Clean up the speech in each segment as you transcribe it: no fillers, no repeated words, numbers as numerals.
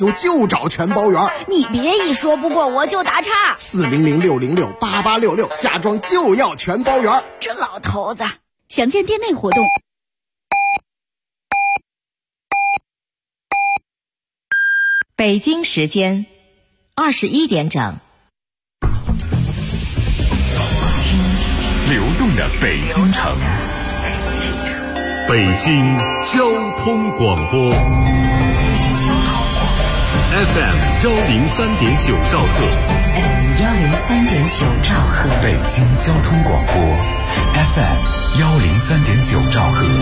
修就找全包园。 你别一说不过我就打岔。 400-606-8866，家装就要全包园。 这老头子，详见店内活动。 北京时间21点整。 流动的北京城，北京交通广播 FM 103.9兆赫， FM 103.9兆赫， 北京交通广播 FM 103.9兆赫，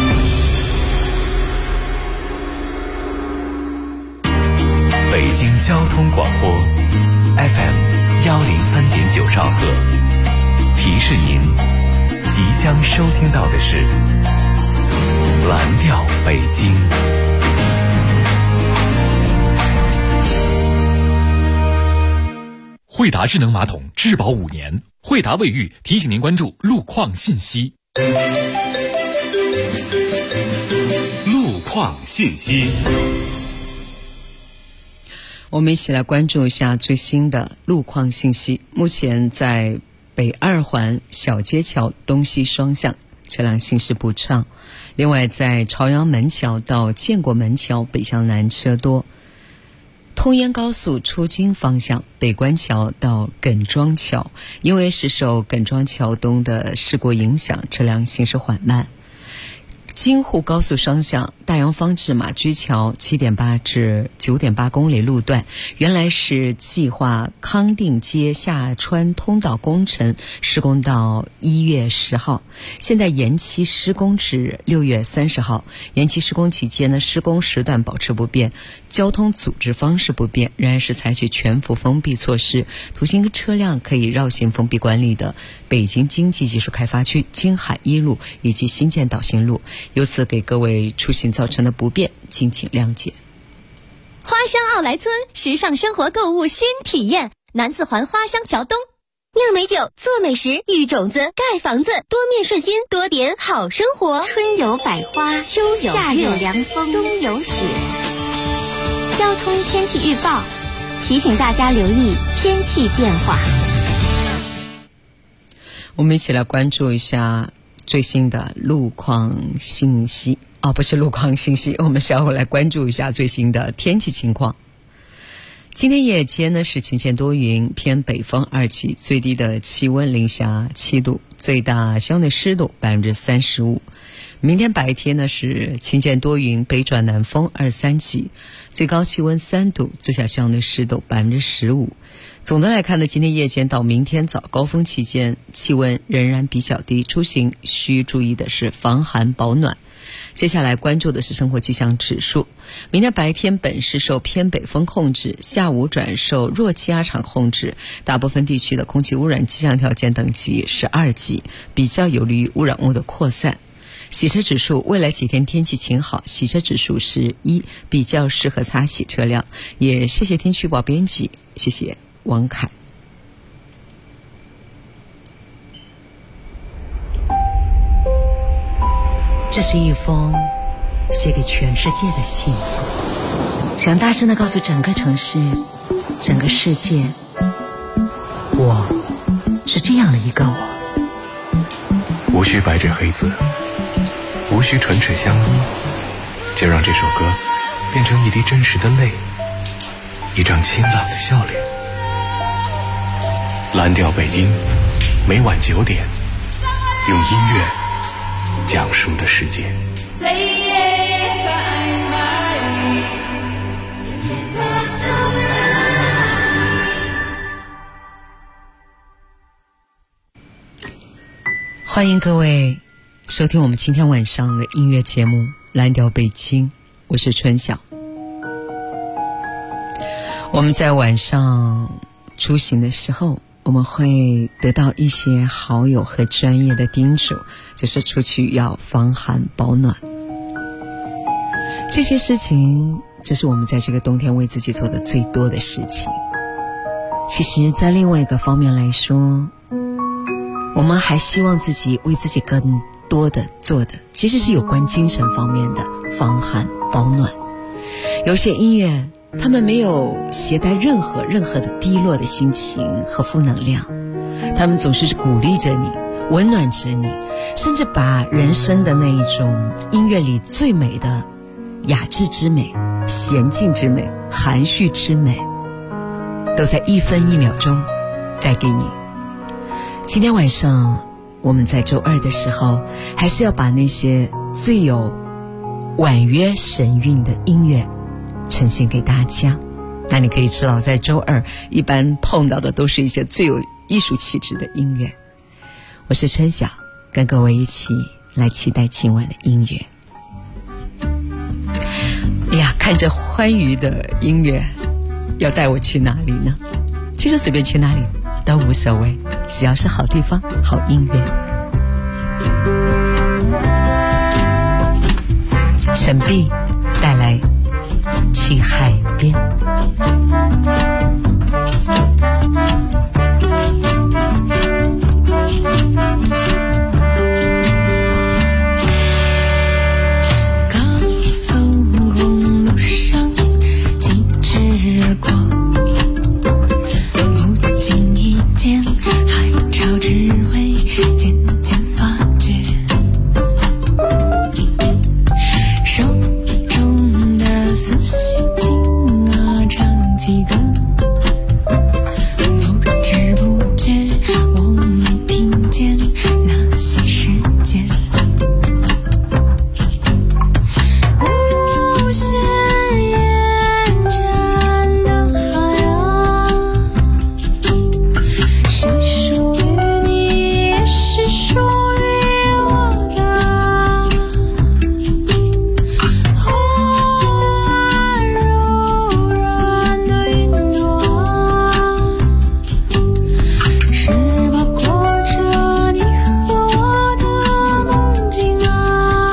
北京交通广播 FM 103.9兆赫。提示您，即将收听到的是蓝调北京。 惠达智能马桶质保5年，惠达卫浴提醒您关注路况信息。 路况信息， 我们一起来关注一下最新的路况信息。目前在北二环小街桥东西双向车辆行驶不畅，另外在朝阳门桥到建国门桥北向南车多。通燕高速出京方向北关桥到耿庄桥，因为是受耿庄桥东的事故影响，车辆行驶缓慢。京沪高速双向大洋坊至马驹桥 7.8 至 9.8 公里路段，原来是计划康定街下穿通道工程施工到1月10号，现在延期施工至6月30号。延期施工期间呢，施工时段保持不变，交通组织方式不变，仍然是采取全幅封闭措施，途经车辆可以绕行封闭管理的北京经济技术开发区京海一路以及新建导行路，由此给各位出行造成的不便，敬请谅解。 花乡奥莱村时尚生活购物新体验，南四环花乡桥东， 酿美酒，做美食，育种子，盖房子，多面顺心，多点好生活。 春有百花，秋有夏有凉风， 冬有雪。交通天气预报提醒大家留意天气变化。 我们一起来关注一下最新的路况信息。不是路况信息，我们稍后来关注一下最新的天气情况。今天夜间呢是晴间多云，偏北风2级，最低的气温零下7度，最大相对湿度35%。明天白天呢是晴间多云，北转南风2-3级，最高气温3度，最小相对湿度15%。总的来看呢，今天夜间到明天早高峰期间气温仍然比较低，出行需注意的是防寒保暖。接下来关注的是生活气象指数。明天白天本市受偏北风控制，下午转受弱气压场控制，大部分地区的空气污染气象条件等级是2级，比较有利于污染物的扩散。洗车指数，未来几天天气晴好，洗车指数是1，比较适合擦洗车辆。也谢谢天气预报编辑，谢谢王凯。 这是一封写给全世界的信，想大声地告诉整个城市，整个世界，我是这样的一个我。 无需白纸黑字，无需唇齿相依，就让这首歌变成一滴真实的泪，一张清朗的笑脸。蓝调北京，每晚9点，用音乐讲述的世界。 欢迎各位收听我们今天晚上的音乐节目《蓝调北京》，我是春晓。我们在晚上出行的时候，我们会得到一些好友和专业的叮嘱，就是出去要防寒保暖。这些事情，这是我们在这个冬天为自己做的最多的事情。其实在另外一个方面来说，我们还希望自己为自己更多的做的其实是有关精神方面的防寒保暖。有些音乐他们没有携带任何的低落的心情和负能量，他们总是鼓励着你，温暖着你，甚至把人生的那一种音乐里最美的雅致之美、娴静之美、含蓄之美，都在1分1秒钟带给你。今天晚上我们在周二的时候，还是要把那些最有婉约神韵的音乐呈现给大家。那你可以知道，在周二一般碰到的都是一些最有艺术气质的音乐。我是春晓，跟各位一起来期待今晚的音乐。哎呀，看着欢愉的音乐，要带我去哪里呢？其实随便去哪里都无所谓，只要是好地方、好音乐。沈碧带来去海边。 高速公路上疾驰过，不经意间海潮之味渐渐发觉，手中的丝线轻啊唱起歌，不知不觉我没听见那些时间，无限延展的海洋，是属于你也是属于我的，忽而柔软的云朵，是包裹着你和我的梦境啊。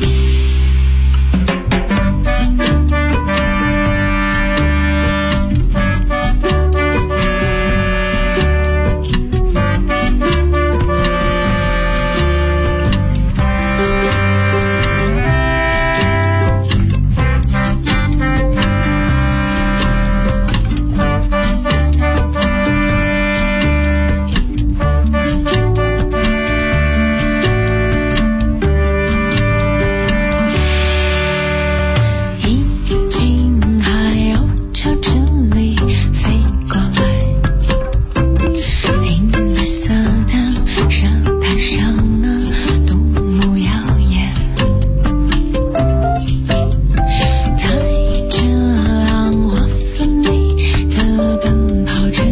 已经还要朝这里飞过来，银白色的沙滩上啊，多么耀眼，带着浪花奋力地奔跑着，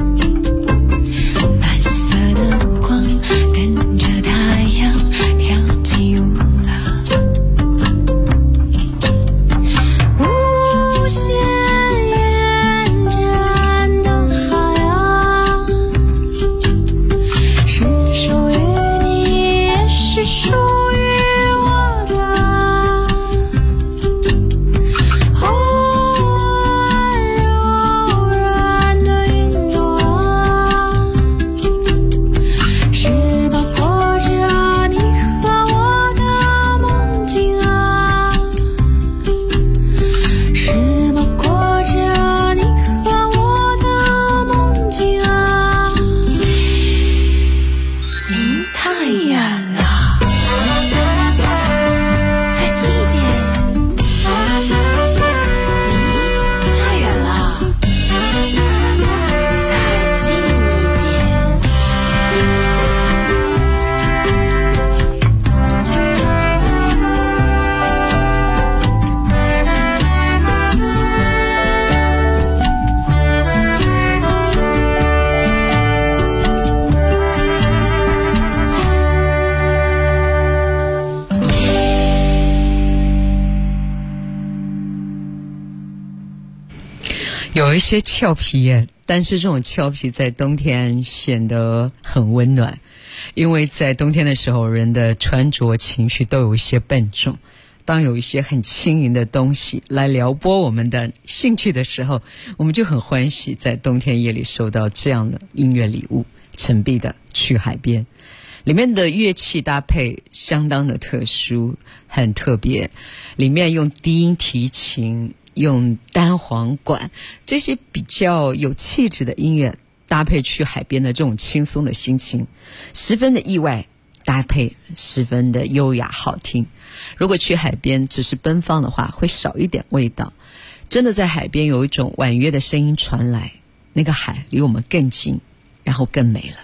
白色的光跟着太阳跳起舞了，无限延展的海洋，是属于你也是属于我的，忽而柔软的云朵，是包裹着你和我的梦境啊，是包裹着你和我的梦境啊。你太远了，才7点。你太远了，才近一点。 有一些俏皮耶，但是这种俏皮在冬天显得很温暖，因为在冬天的时候，人的穿着情绪都有一些笨重。当有一些很轻盈的东西来撩拨我们的兴趣的时候，我们就很欢喜在冬天夜里收到这样的音乐礼物。陈碧的《去海边》里面的乐器搭配相当的特殊，很特别，里面用低音提琴用单簧管这些比较有气质的音乐搭配去海边的这种轻松的心情，十分的意外，搭配十分的优雅好听。如果去海边只是奔放的话，会少一点味道。真的在海边有一种婉约的声音传来，那个海离我们更近，然后更美了。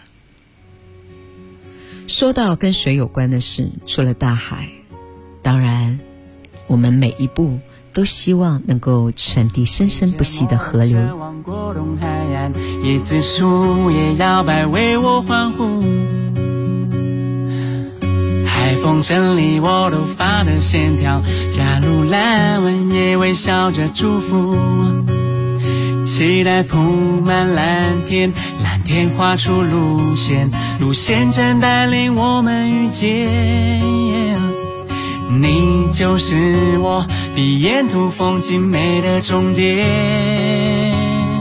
说到跟水有关的事，除了大海，当然我们每一步都希望能够传递生生不息的河流。 望过东海岸，椰子树也摇摆为我欢呼，海风整理我头发的线条，加入蓝纹也微笑着祝福，期待铺满蓝天，蓝天画出路线，路线正带领我们遇见，你就是我比沿途风景美的终点。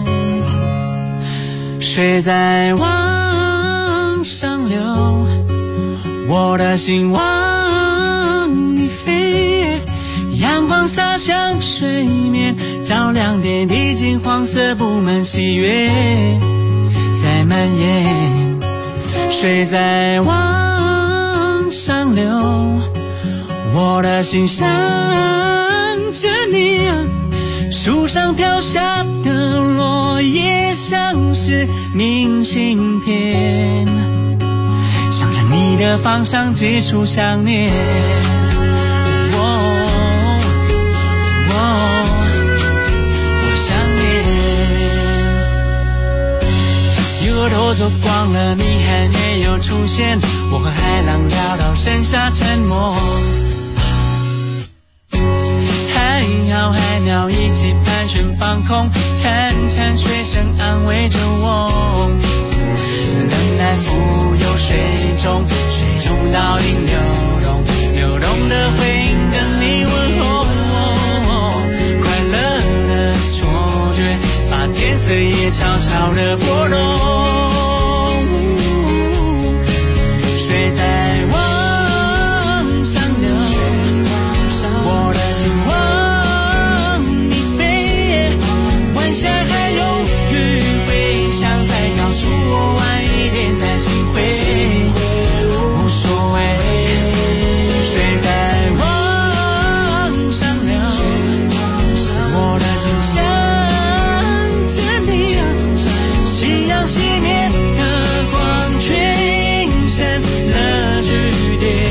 水在往上流，我的心往你飞，阳光洒向水面，照亮点滴金黄色布满喜悦在蔓延。水在往上流，我的心想着你，树上飘下的落叶像是明信片，向着你的方向寄出想念。我想念。又头走光了，你还没有出现，我和海浪聊到剩下沉默。海鸟海鸟一起盘旋放空，潺潺水声安慰着我，等待浮游水中，水中倒影流动，流动的回应跟你问候，快乐的错觉把天色也悄悄地拨动。水在往上流，我的心往你飞，晚霞还有余晖，想再告诉我晚一点再心会无所谓。水在往上流，我的心想着你，夕阳熄灭的光全身了句点。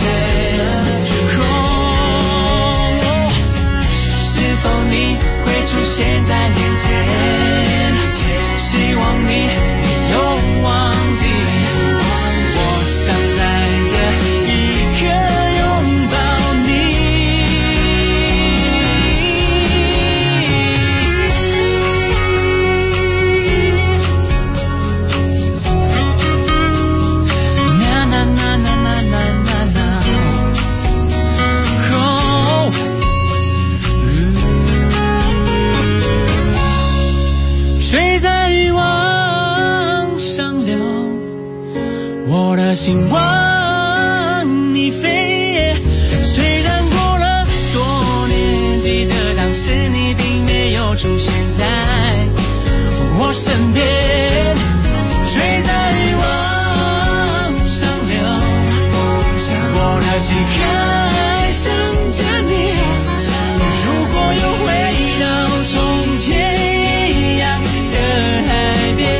是否你会出现在眼前？希望你没有忘记，我想在这一刻拥抱你。na na na na na na na na， 水在往上流，我的心往你飞。虽然过了多年，记得当时你并没有出现在我身边。水在往上流，我的心还想着你。如果又回到从前一样的海边，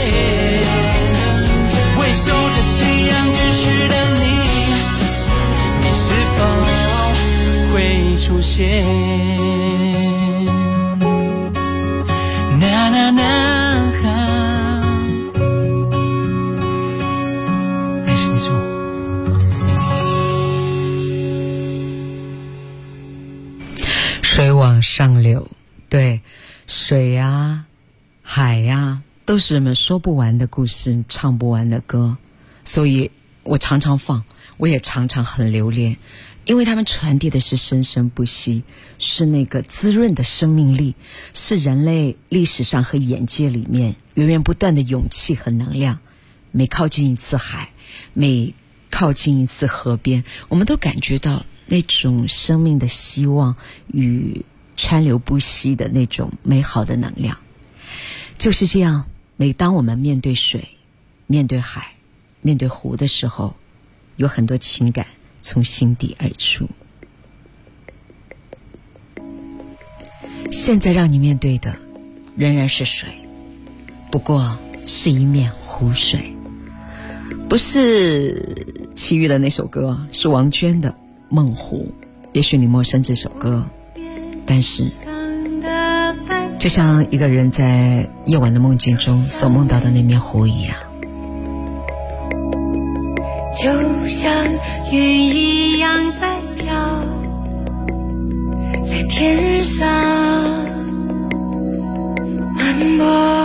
会守着夕阳继续等你，你是否会出现？那那那，没事没事。 水往上流，对，水啊海啊都是人们说不完的故事，唱不完的歌，所以我常常放，我也常常很留恋，因为他们传递的是生生不息，是那个滋润的生命力，是人类历史上和眼界里面源源不断的勇气和能量。每靠近一次海，每靠近一次河边，我们都感觉到那种生命的希望与川流不息的那种美好的能量。就是这样，每当我们面对水、面对海、面对湖的时候，有很多情感从心底而出。现在让你面对的仍然是水，不过是一面湖水，不是齐豫的那首歌，是王娟的《梦湖》。也许你陌生这首歌，但是就像一个人在夜晚的梦境中所梦到的那面湖一样， 就像云一样在飘，在天上漫播。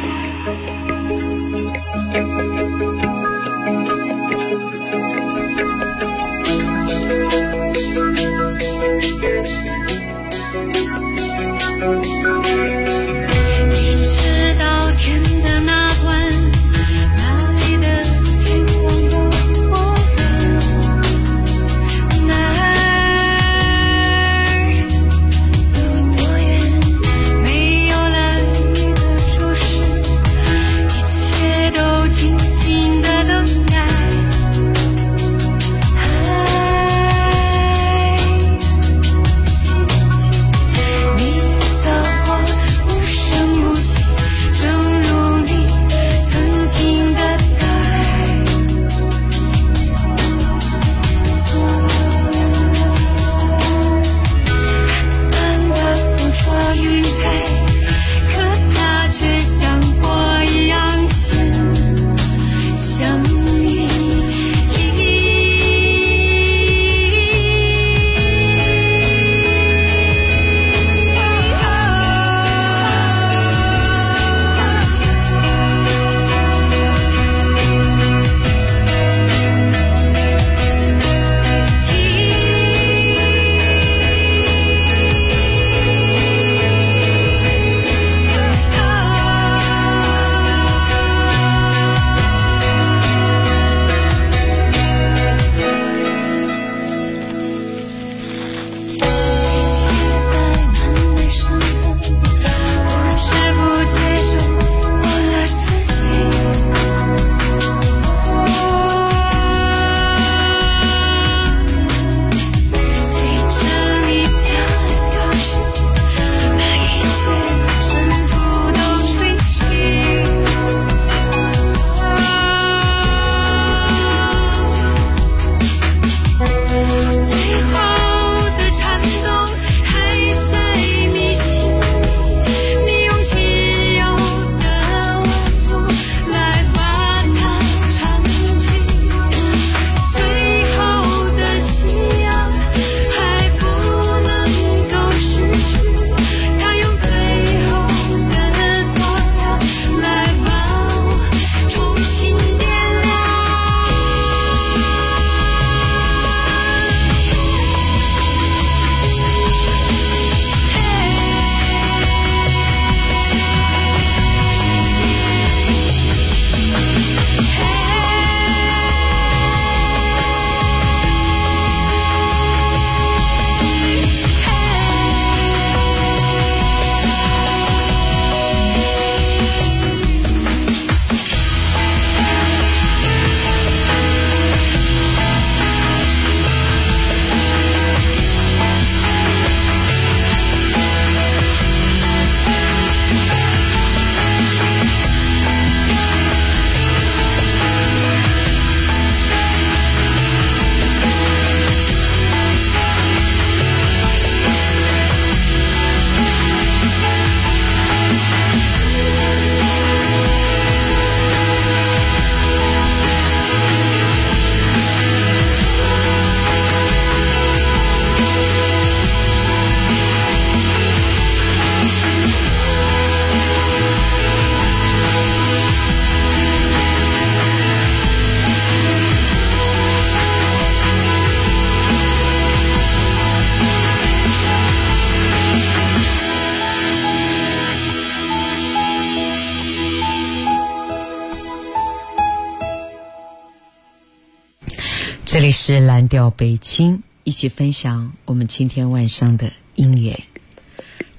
这里是蓝调北京，一起分享我们今天晚上的音乐。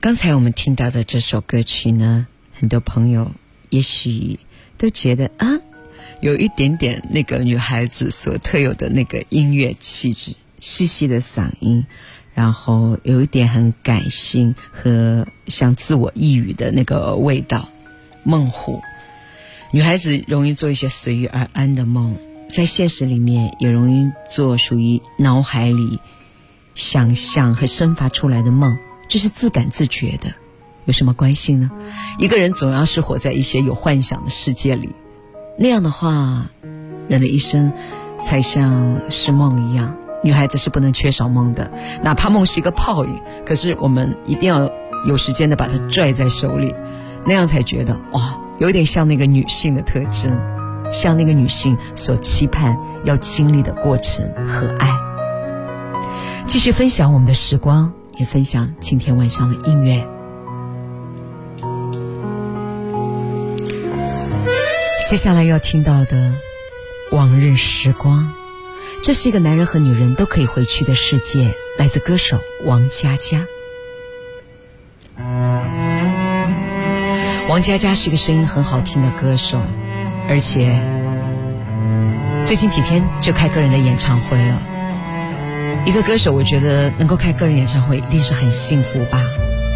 刚才我们听到的这首歌曲呢，很多朋友也许都觉得啊，有一点点那个女孩子所特有的那个音乐气质，细细的嗓音，然后有一点很感性和像自我抑郁的那个味道。梦湖，女孩子容易做一些随遇而安的梦，在现实里面也容易做属于脑海里想象和生发出来的梦，这是自感自觉的。有什么关系呢？一个人总要是活在一些有幻想的世界里，那样的话，人的一生才像是梦一样。女孩子是不能缺少梦的，哪怕梦是一个泡影，可是我们一定要有时间的把它拽在手里，那样才觉得哇，有点像那个女性的特征，像那个女性所期盼要经历的过程和爱。继续分享我们的时光，也分享今天晚上的音乐。接下来要听到的往日时光，这是一个男人和女人都可以回去的世界，来自歌手王佳佳。王佳佳是一个声音很好听的歌手，而且最近几天就开个人的演唱会了。一个歌手我觉得能够开个人演唱会一定是很幸福吧，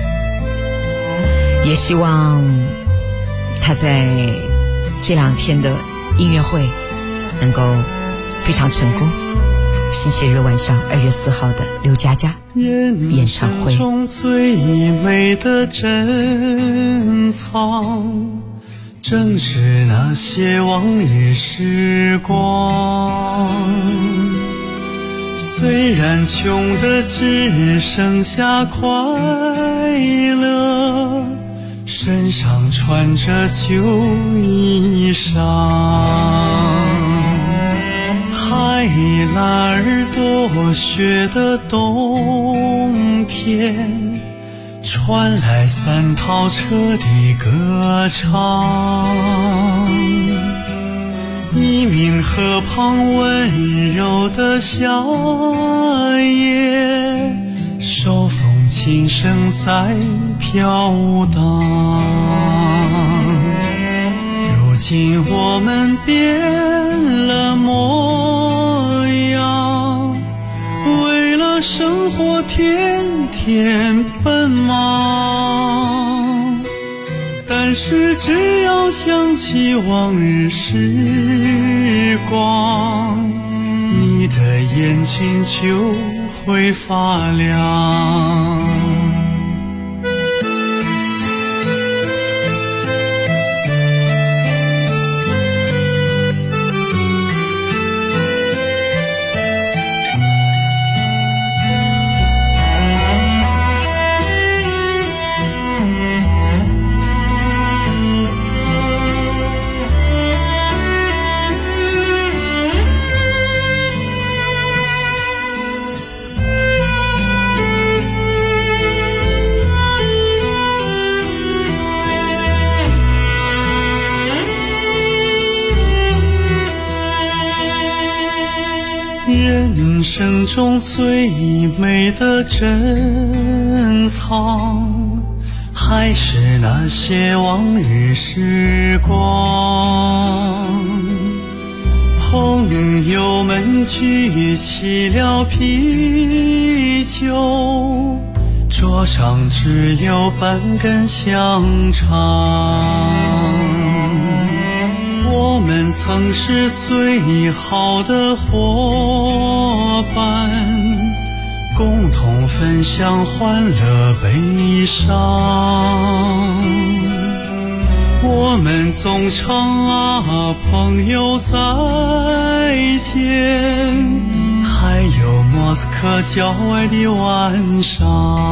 也希望他在这2天的音乐会能够非常成功。星期日晚上2月4号的刘佳佳演唱会。 人生中最美的珍藏，正是那些往日时光。虽然穷的只剩下快乐，身上穿着旧衣裳，海拉尔多雪的冬天，传来3套车的歌唱。一名河旁温柔的小叶，手风琴声在飘荡。如今我们变了模样，为了生活天天奔忙，但是只要想起往日时光，你的眼睛就会发亮。人生中最美的珍藏，还是那些往日时光。朋友们举起了啤酒，桌上只有半根香肠。我们曾是最好的伙伴，共同分享欢乐悲伤。我们总唱啊朋友再见，还有莫斯科郊外的晚上。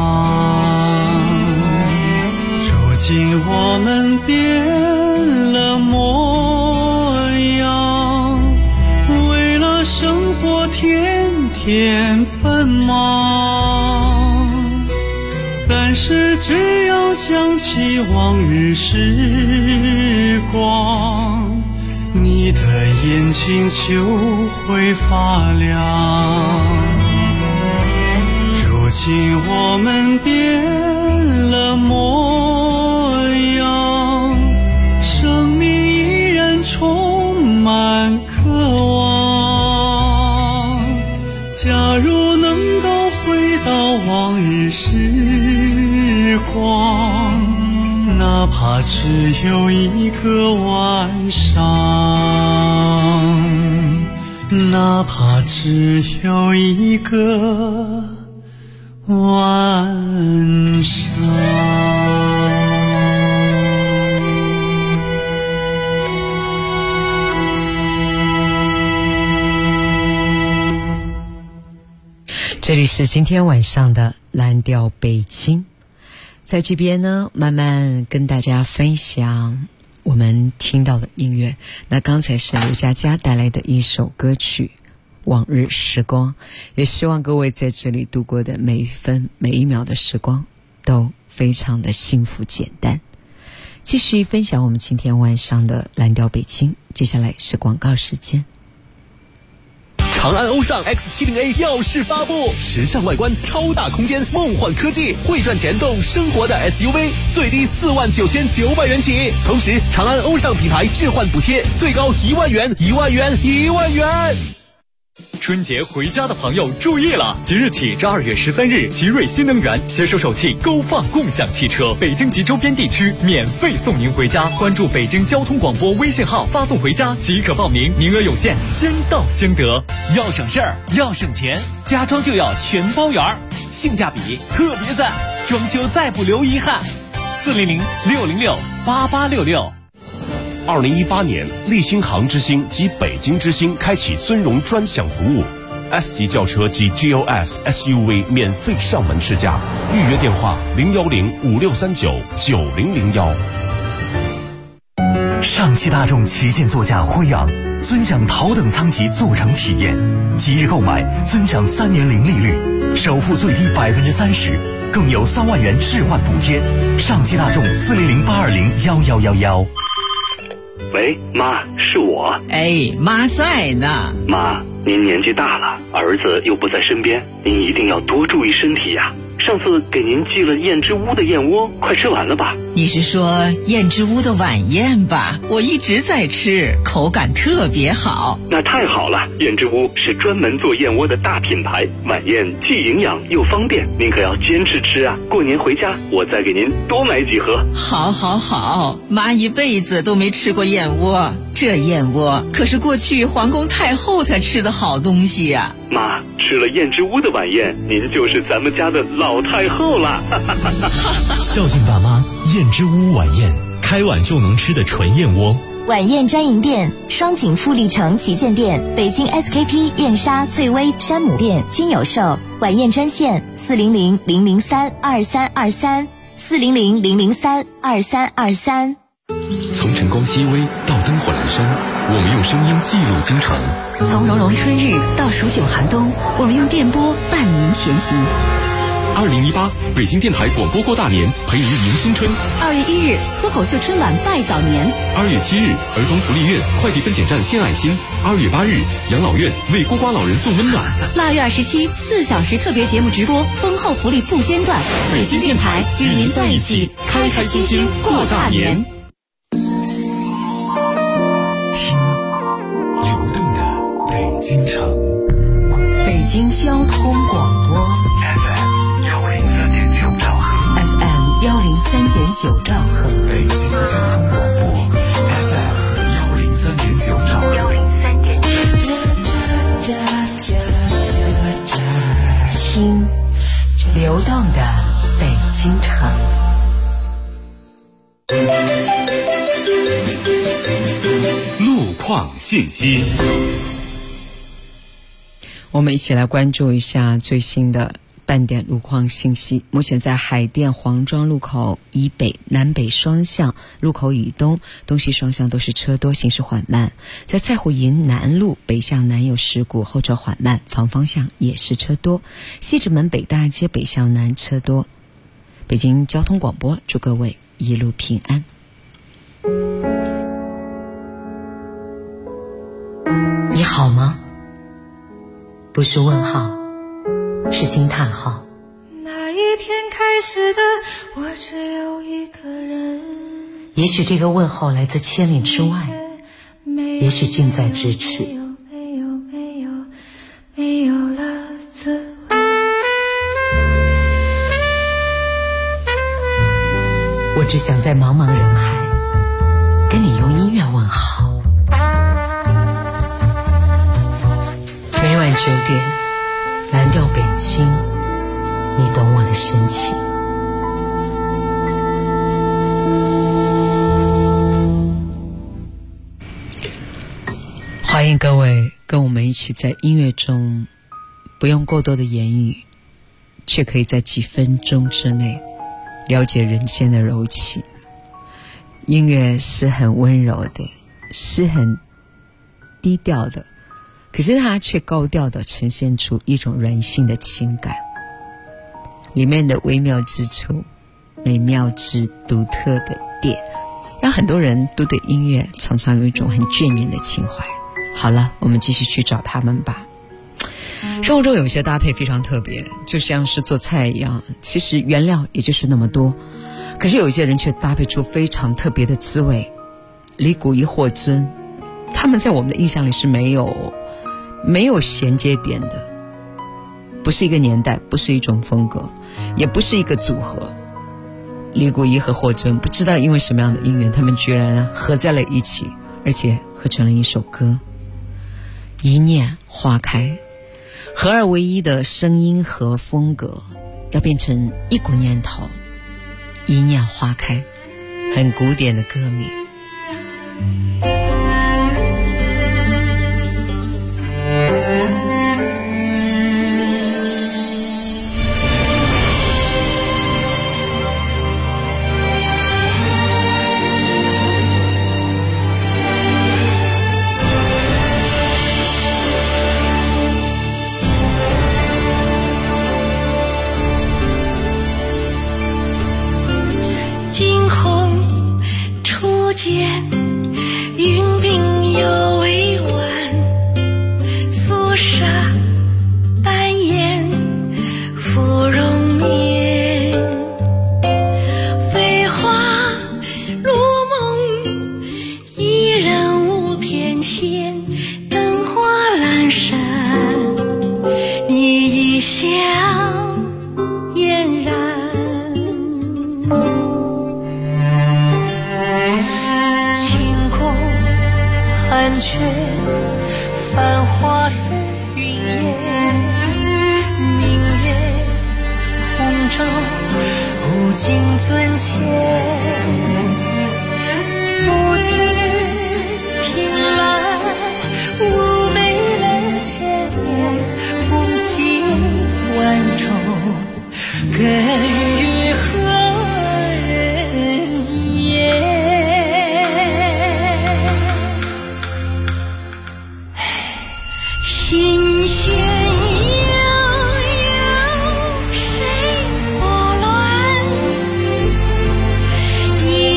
如今我们变了模样，为了生活天天奔忙，但是只要想起往日时光，你的眼睛就会发亮。如今我们变了模样，生命依然充满渴望。假如能够回到往日时光，哪怕只有一个晚上，哪怕只有一个晚上。 这里是今天晚上的蓝调北京，在这边呢慢慢跟大家分享我们听到的音乐。那刚才是刘佳佳带来的一首歌曲《往日时光》，也希望各位在这里度过的每一分每一秒的时光都非常的幸福简单。继续分享我们今天晚上的蓝调北京，接下来是广告时间。 长安欧尚 X70A 耀世发布，时尚外观，超大空间，梦幻科技，会赚钱动生活的 SUV， 最低49900元起。同时，长安欧尚品牌置换补贴最高1万元，1万元，1万元。 春节回家的朋友注意了！即日起至2月13日，奇瑞新能源携手首汽勾放共享汽车，北京及周边地区免费送您回家。关注北京交通广播微信号，发送回家即可报名，名额有限，先到先得。 要省事儿，要省钱，家装就要全包圆，性价比特别赞，装修再不留遗憾。400-606-8866。2018年，立新杭之星及北京之星开启尊荣专享服务 ，S 级轿车及 GLS SUV 免费上门试驾，预约电话01056399001。 上汽大众旗舰座驾辉昂，尊享头等舱级座乘体验，即日购买尊享3年零利率，首付最低30%，更有3万元置换补贴。上汽大众400-820-1111。 喂，妈，是我。 哎，妈在呢。 妈，您年纪大了，儿子又不在身边，您一定要多注意身体呀。上次给您寄了燕之屋的燕窝，快吃完了吧？ 你是说燕之屋的晚宴吧？我一直在吃，口感特别好。 那太好了，燕之屋是专门做燕窝的大品牌，晚宴既营养又方便，您可要坚持吃啊！过年回家我再给您多买几盒。 好好好，妈一辈子都没吃过燕窝，这燕窝可是过去皇宫太后才吃的好东西呀。 妈，吃了燕之屋的晚宴，您就是咱们家的老太后了。 孝敬爸妈，燕之屋晚宴，开碗就能吃的纯燕窝。 晚宴专营店：双井富力城旗舰店、北京 SKP 燕莎、翠微、山姆店均有售。晚宴专线400-003-2323，400-003-2323。 从晨光熹微到灯火阑珊，我们用声音记录京城； 从融融春日到数九寒冬，我们用电波伴您前行。 2018北京电台广播过大年，陪您迎新春。 2月1日脱口秀春晚拜早年。 2月7日儿童福利院快递分拣站献爱心。2月8日养老院为孤寡老人送温暖。 腊月27 4小时特别节目直播，丰厚福利不间断。北京电台与您在一起，开开心心过大年。 京城， 北京交通广播 FM 103.9兆赫 ，FM 103.9兆赫， 北京交通广播 FM 103.9兆赫，103.9。 听流动的北京城。 路况信息。 我们一起来关注一下最新的半点路况信息。目前在海淀黄庄路口以北、南北双向路口以东、东西双向都是车多，行驶缓慢。在蔡湖营南路北向南有事故，后车缓慢，反方向也是车多。西直门北大街北向南车多。北京交通广播祝各位一路平安。 你好吗？不是问号，是惊叹号。 那一天开时的我只有一个人。 也许这个问候来自千里之外，也许近在咫尺。 没有了滋味。 我只想在茫茫人海跟你用音乐问好。每晚9点，蓝调北京，你懂我的深情。欢迎各位跟我们一起在音乐中，不用过多的言语，却可以在几分钟之内了解人间的柔情。音乐是很温柔的，是很低调的，可是它却高调的呈现出一种人性的情感，里面的微妙之处，美妙之独特的点，让很多人都对音乐常常有一种很眷恋的情怀。好了，我们继续去找他们吧。生活中有一些搭配非常特别，就像是做菜一样，其实原料也就是那么多，可是有一些人却搭配出非常特别的滋味。李谷一、霍尊，他们在我们的印象里是没有衔接点的，不是一个年代，不是一种风格，也不是一个组合。李谷一和霍尊不知道因为什么样的因缘，他们居然合在了一起，而且合成了一首歌。一念花开，合二为一的声音和风格要变成一股念头，一念花开，很古典的歌名。 惊鸿初见，云鬓犹未完，肃杀淡颜芙蓉面，飞花如梦，一人无偏见，灯火阑珊，你一笑嫣然。安却繁华似云烟，明月红烛无尽尊前，不知凭来妩媚了千年，风起万重更与何人言。心弦悠悠，谁拨乱？一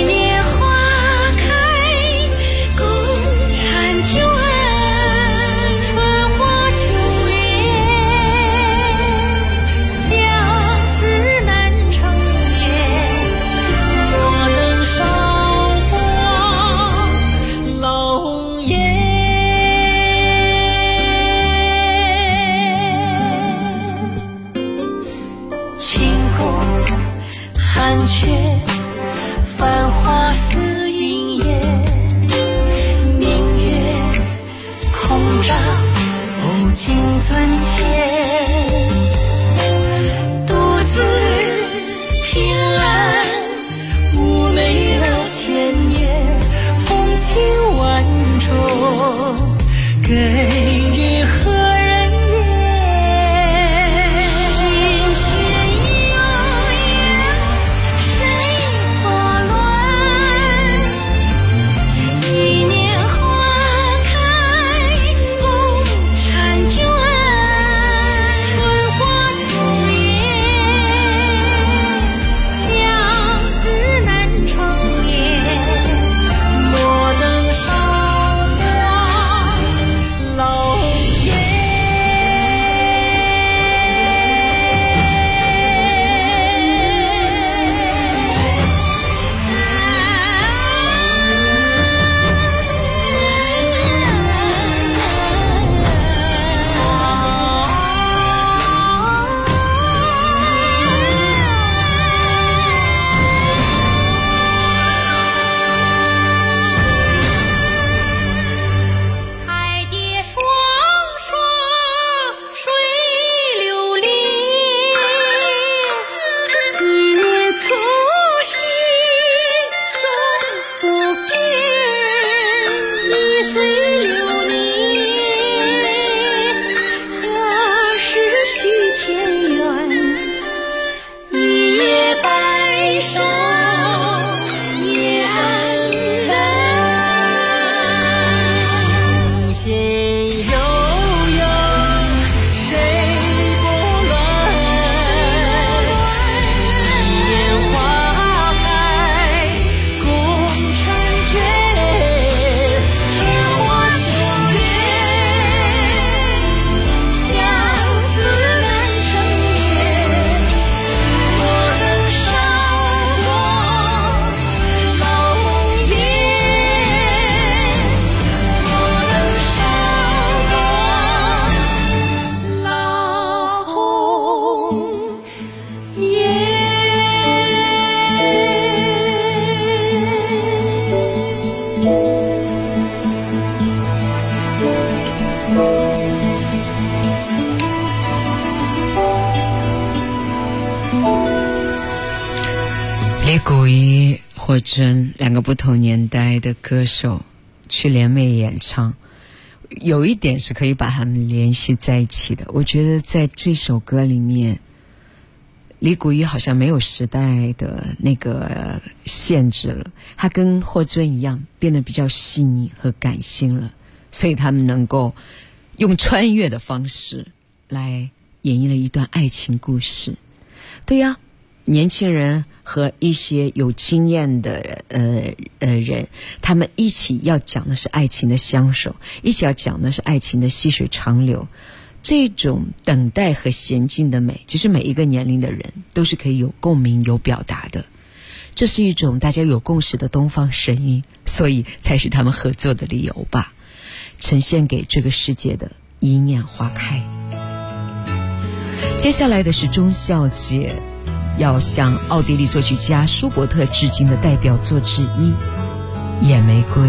真，两个不同年代的歌手去联袂演唱，有一点是可以把他们联系在一起的。我觉得在这首歌里面，李谷一好像没有时代的那个限制了，他跟霍尊一样变得比较细腻和感性了，所以他们能够用穿越的方式来演绎了一段爱情故事。对呀，年轻人和一些有经验的人，他们一起要讲的是爱情的相守，一起要讲的是爱情的细水长流。这种等待和娴静的美，其实每一个年龄的人都是可以有共鸣有表达的，这是一种大家有共识的东方神韵，所以才是他们合作的理由吧。呈现给这个世界的一念花开。接下来的是中孝节要向奥地利作曲家舒伯特致敬的代表作之一《野玫瑰》。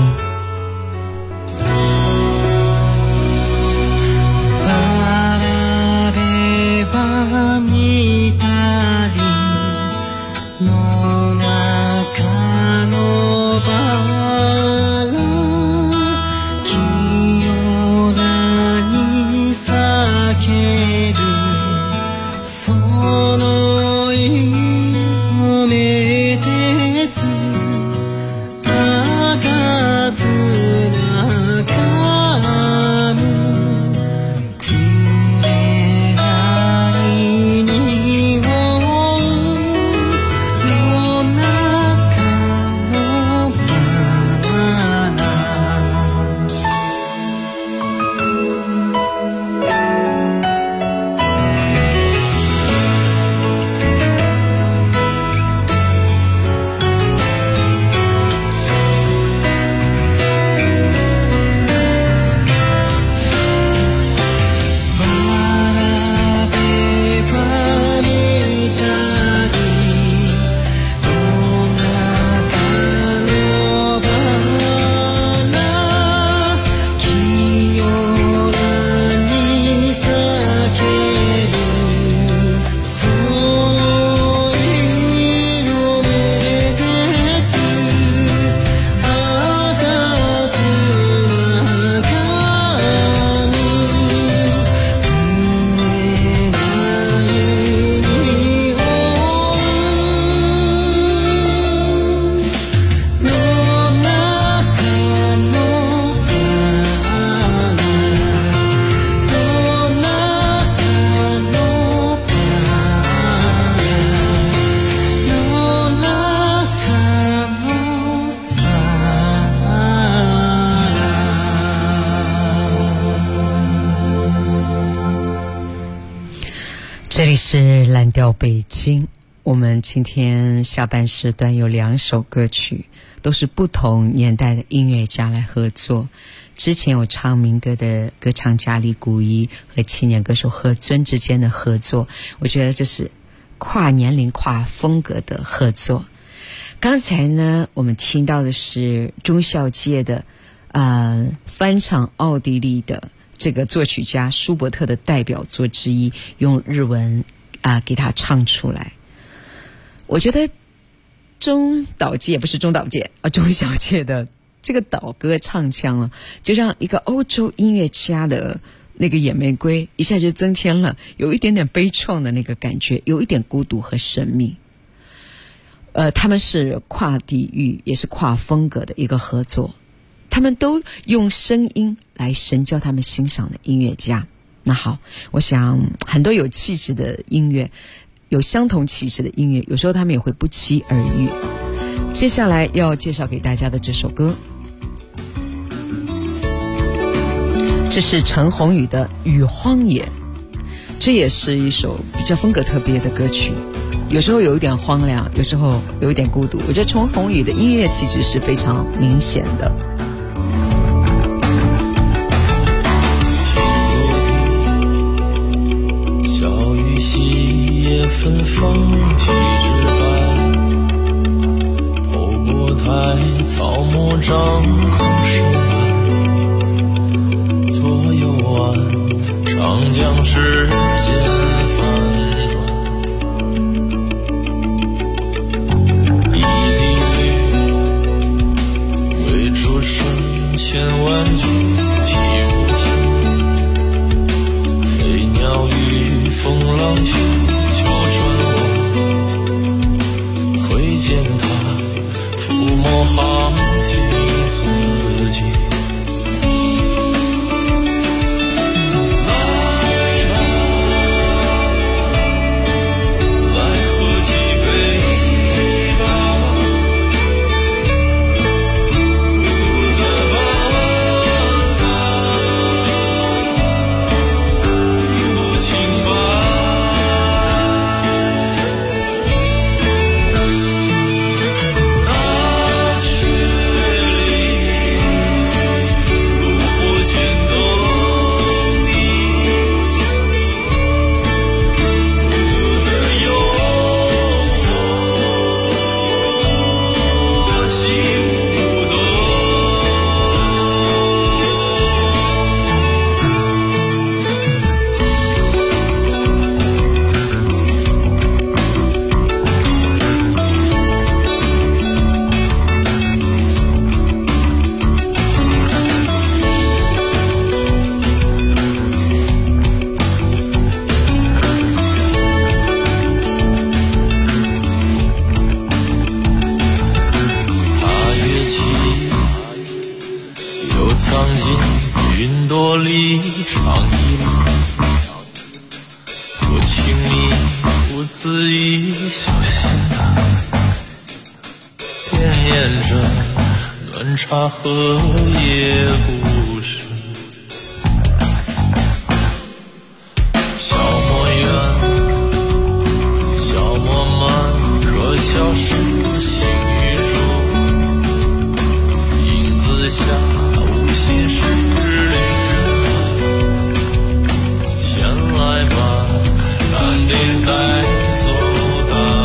这里是蓝调北京，我们今天下半时段有2首歌曲，都是不同年代的音乐家来合作。之前有唱民歌的歌唱家李谷一和青年歌手何尊之间的合作，我觉得这是跨年龄跨风格的合作。刚才呢我们听到的是中孝节的翻唱奥地利的这个作曲家舒伯特的代表作之一，用日文给他唱出来。我觉得中岛介不是中岛介中小介的这个岛歌唱腔就让一个欧洲音乐家的那个野玫瑰一下就增添了有一点点悲怆的那个感觉，有一点孤独和神秘。他们是跨地域也是跨风格的一个合作，他们都用声音来神交他们欣赏的音乐家。那好，我想很多有气质的音乐，有相同气质的音乐，有时候他们也会不期而遇。接下来要介绍给大家的这首歌，这是陈鸿宇的《雨荒野》，这也是一首比较风格特别的歌曲，有时候有一点荒凉，有时候有一点孤独。我觉得陈鸿宇的音乐气质是非常明显的。 芬芳几枝白，透过苔草木张空深蓝，左右弯，长江世间翻转，一滴绿藏进云朵里唱一路，我请你不自已小心点念着暖茶和夜故事。小莫远，小莫慢，可笑是心语中，影子下无心事恋人，前来吧，淡定带走的。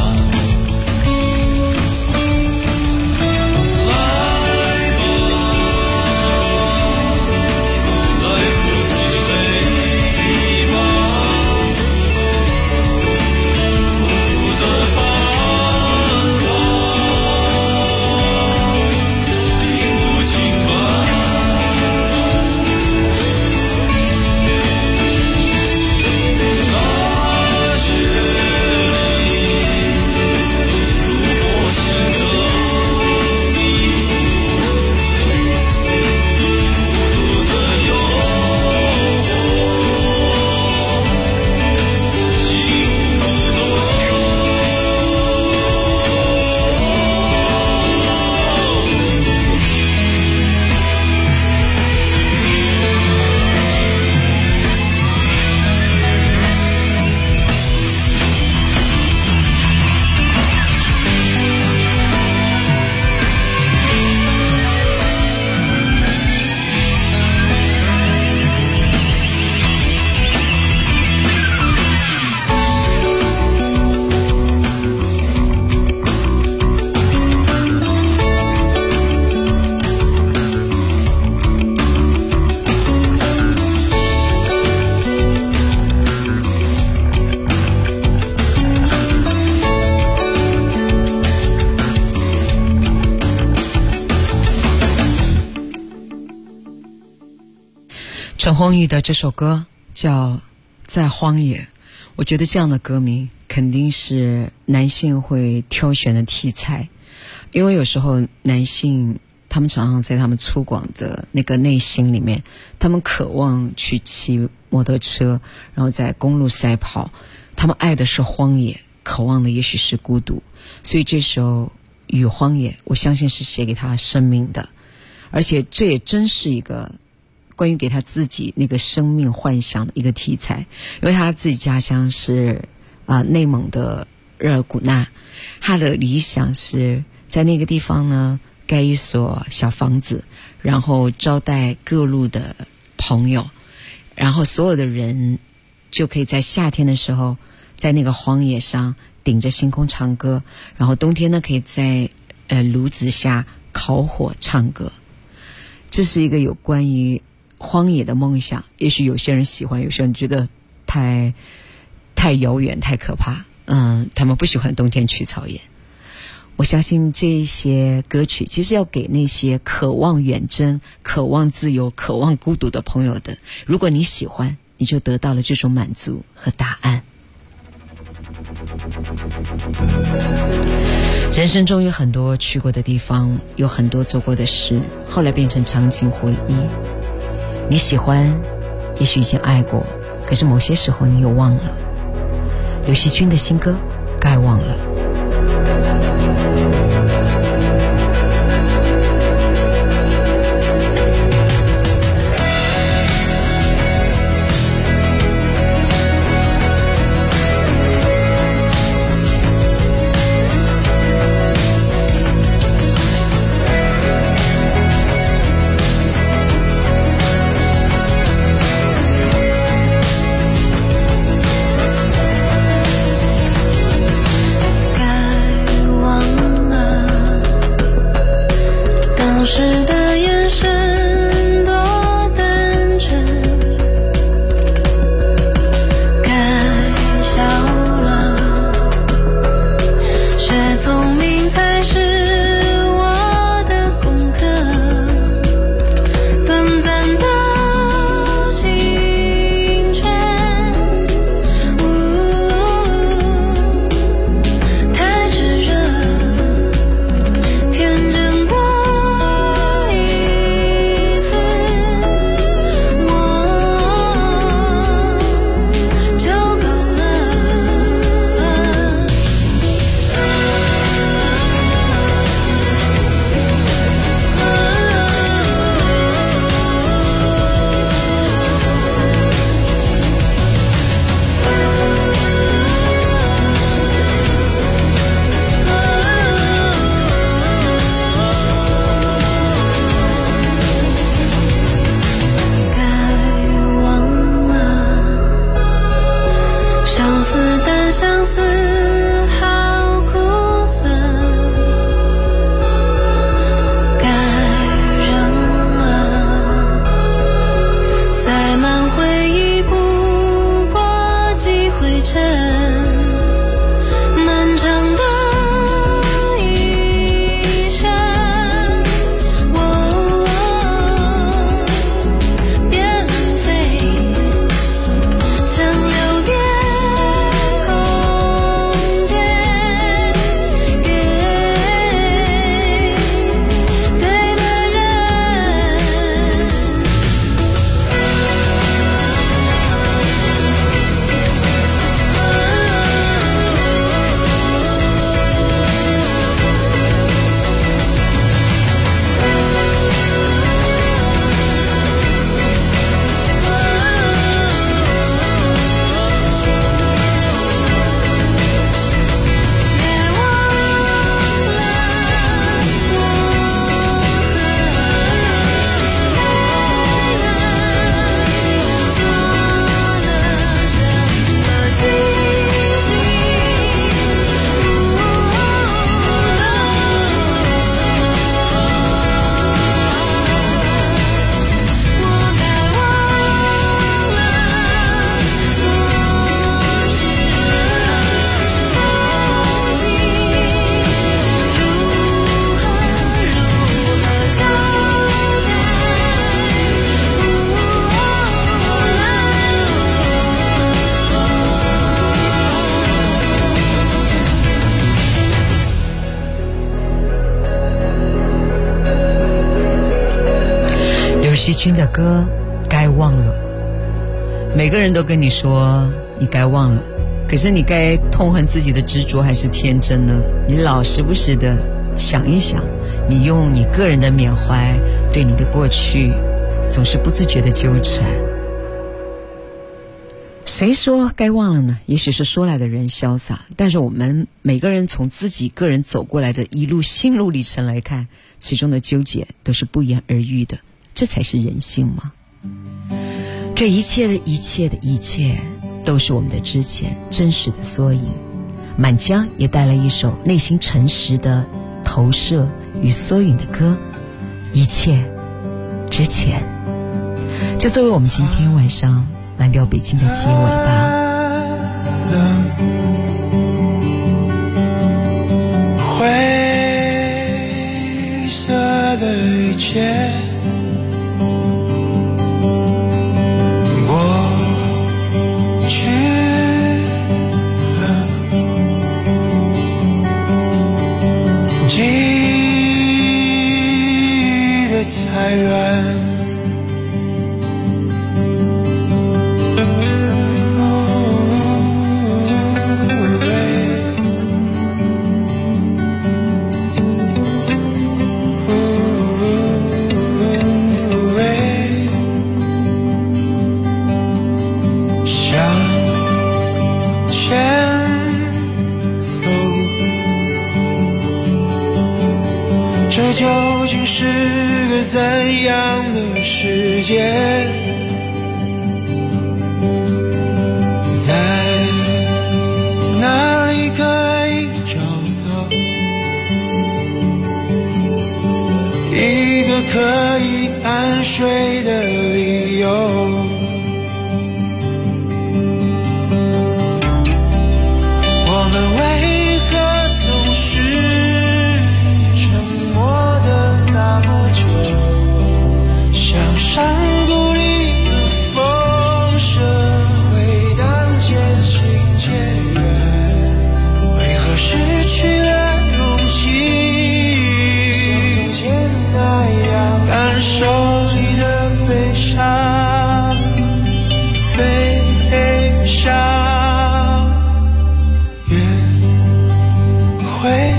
陈鸿宇的这首歌叫《在荒野》，我觉得这样的歌名肯定是男性会挑选的题材，因为有时候男性他们常常在他们粗犷的那个内心里面，他们渴望去骑摩托车，然后在公路赛跑，他们爱的是荒野，渴望的也许是孤独，所以这首《与荒野》我相信是写给他生命的，而且这也真是一个关于给他自己那个生命幻想的一个题材，因为他自己家乡是内蒙的热尔古纳，他的理想是在那个地方呢盖一所小房子，然后招待各路的朋友，然后所有的人就可以在夏天的时候在那个荒野上顶着星空唱歌，然后冬天呢可以在炉子下烤火唱歌。这是一个有关于荒野的梦想，也许有些人喜欢，有些人觉得太遥远太可怕，他们不喜欢冬天去草原。我相信这些歌曲其实要给那些渴望远征、渴望自由、渴望孤独的朋友的，如果你喜欢，你就得到了这种满足和答案。人生中有很多去过的地方，有很多做过的事，后来变成场景回忆。你喜欢，也许已经爱过，可是某些时候你又忘了。刘惜君的新歌《该忘了》。 细君的歌该忘了。每个人都跟你说你该忘了，可是你该痛恨自己的执着还是天真呢？你老时不时的想一想，你用你个人的缅怀对你的过去总是不自觉的纠缠。谁说该忘了呢？也许是说来的人潇洒，但是我们每个人从自己个人走过来的一路心路历程来看，其中的纠结都是不言而喻的，这才是人性嘛。这一切的一切的一切都是我们的之前真实的缩影。满江也带来一首内心诚实的投射与缩影的歌，一切之前，就作为我们今天晚上蓝调北京的结尾吧。 灰色的一切，过去了，记得太远。这究竟是个怎样的世界？在哪里可以找到一个可以安睡的理由？我们为何总是那么久，像山谷里的风声，回荡渐行渐远。为何失去了勇气，像从前那样感受你的悲伤，悲伤，越回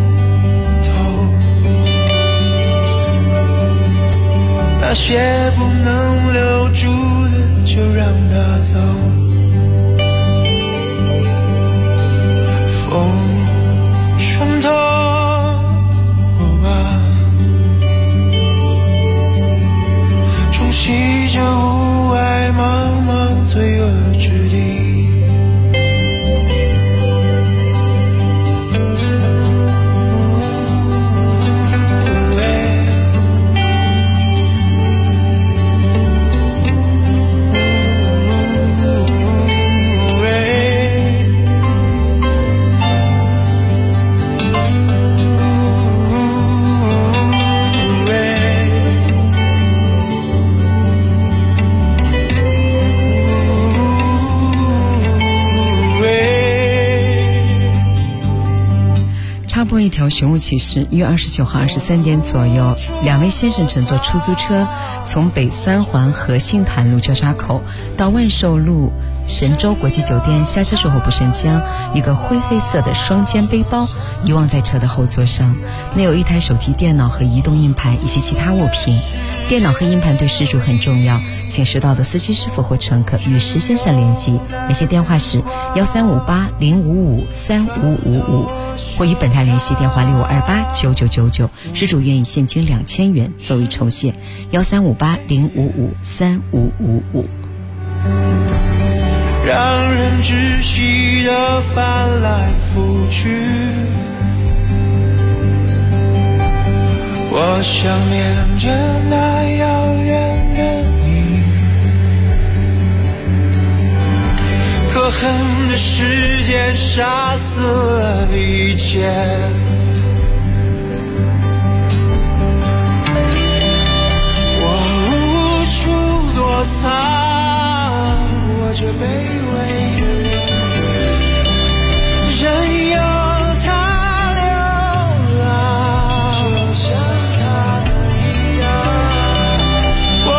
那些不能留住的，就让它走。风穿透我吧，冲洗着雾霭茫茫罪恶之地。 插播一条寻物启事：1月29号23点左右，2位先生乘坐出租车从北三环和信坦路交叉口到万寿路神州国际酒店，下车时候不慎将一个灰黑色的双肩背包遗忘在车的后座上，内有一台手提电脑和移动硬盘以及其他物品。电脑和硬盘对失主很重要，请拾到的司机师傅或乘客与石先生联系，联系电话是1358-055-3555，或与本台联系电话6528-9999，失主愿以现金2000元作为酬谢，1358-055-3555。 让人窒息的翻来覆去，我想念着那遥远的你，可恨的时间杀死了一切，我无处躲藏，我这卑微的人由他流浪，就像他们一样，我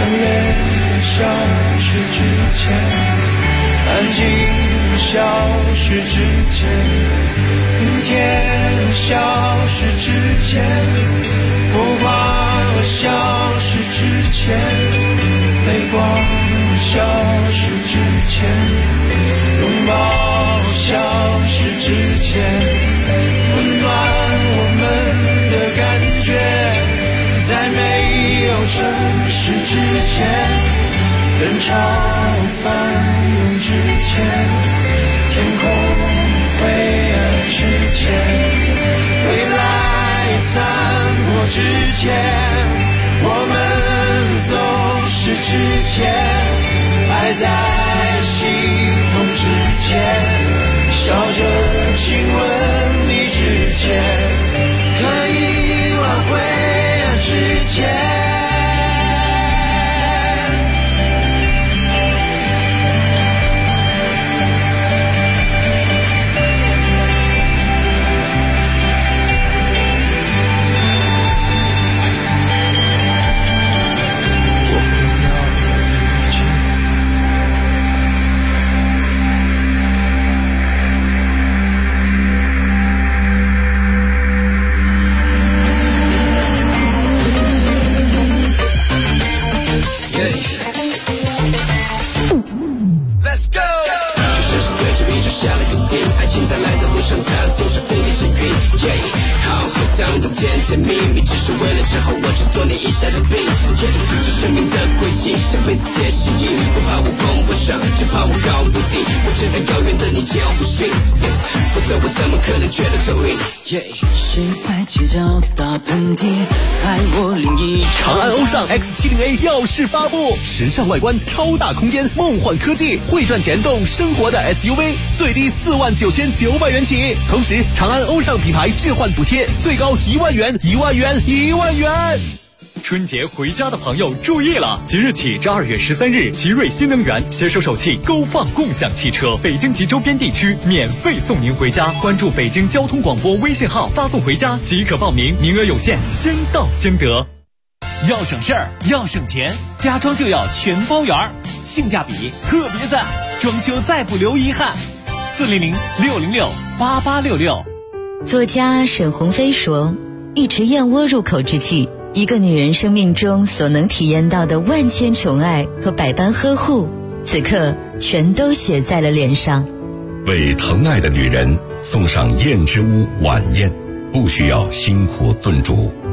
眼泪消失之前，安静消失之前，明天消失之前，不光消失之前，泪光消失之前，拥抱消失之前，温暖我们的感觉，在没有城市之前，人潮翻涌之前，天空灰暗之前，未来残破之前，我们走失之前，爱在心痛之前，笑着亲吻你之前，可以挽回之前。 甜蜜蜜只是为了之后我只多年以下的病，这生命的轨迹像被子贴吸引，不怕我碰不上，只怕我搞不定，我知道遥远的你桀骜不驯，否则我怎么可能觉得头晕。 谁在街角打喷嚏，害我另一长安欧尚 X70A 耀世发布，时尚外观，超大空间，梦幻科技，会赚钱动生活的 SUV， 最低49900元起。同时，长安欧尚品牌置换补贴最高1万元，1万元，1万元。 春节回家的朋友注意了！即日起至2月13日，奇瑞新能源携手首汽勾放共享汽车，北京及周边地区免费送您回家。关注北京交通广播微信号，发送回家即可报名，名额有限，先到先得。 要省事儿，要省钱，家装就要全包圆，性价比特别赞，装修再不留遗憾。400-606-8866。 作家沈鸿飞说，一池燕窝入口之际，一个女人生命中所能体验到的万千宠爱和百般呵护，此刻全都写在了脸上。 为疼爱的女人送上燕之屋晚宴，不需要辛苦炖煮。